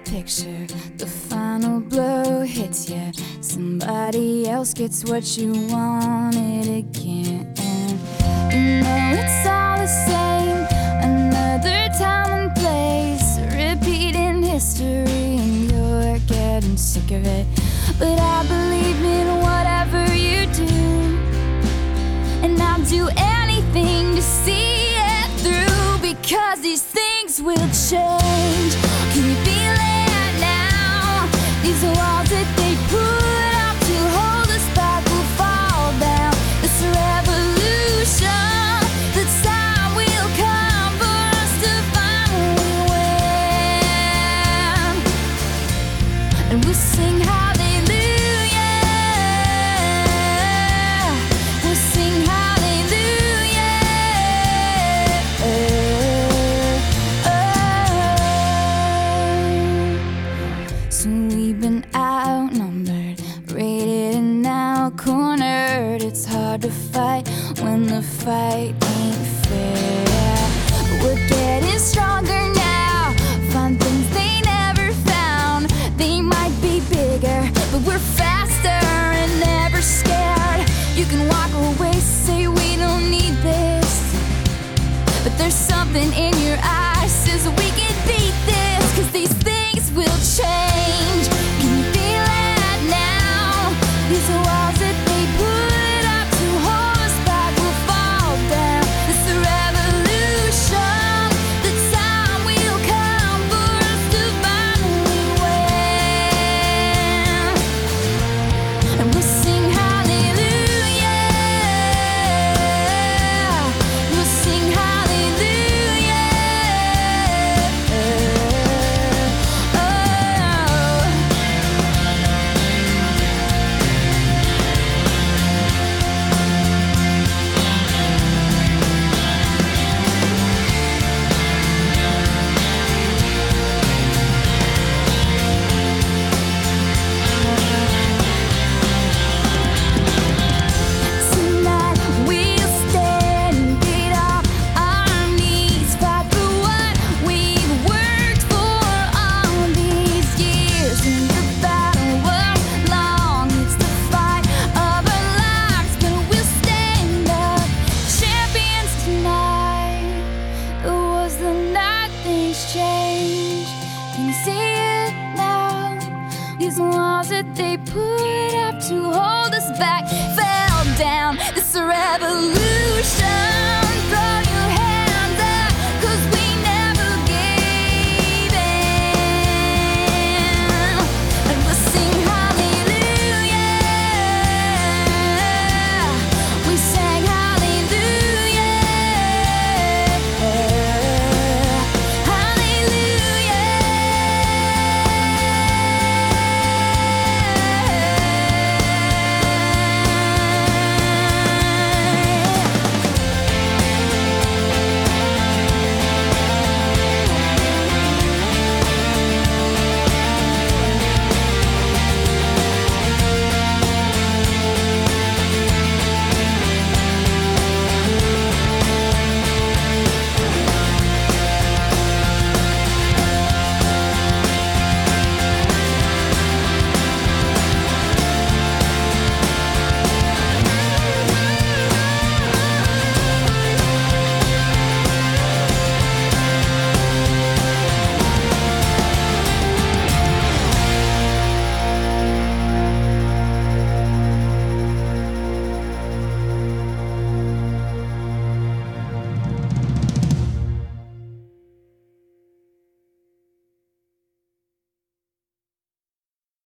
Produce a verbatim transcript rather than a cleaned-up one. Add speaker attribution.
Speaker 1: picture, the final blow hits you. Somebody else gets what you wanted again. You know it's all the same, another time and place, repeating history, and you're getting sick of it. But I believe in whatever you do, and I'll do anything to see it through, because these things will change. Can you feel it now? These walls that they put up to hold us back will fall down. This revolution, the time will come for us to finally win, and we'll sing hallelujah. We'll sing hallelujah. So we've been outnumbered, rated and now cornered. It's hard to fight when the fight ain't fair. But we're getting stronger now, find things they never found. They might be bigger, but we're faster and never scared. You can walk away, say we don't need this, but there's something in your eyes says we can beat this, 'cause these things will change. Can you feel it now? These walls that they put up to hold us back will fall down. It's the revolution, the time will come for us to finally win, and we'll sing hallelujah. We'll sing hallelujah. Tonight we'll stand, get off our knees, fight for what we've worked for all these years. And the battle was long, it's the fight of our lives, but we'll stand up, champions tonight. It was the night things changed. Can you see it now? These walls that they put up to hold us back fell down. This revolution,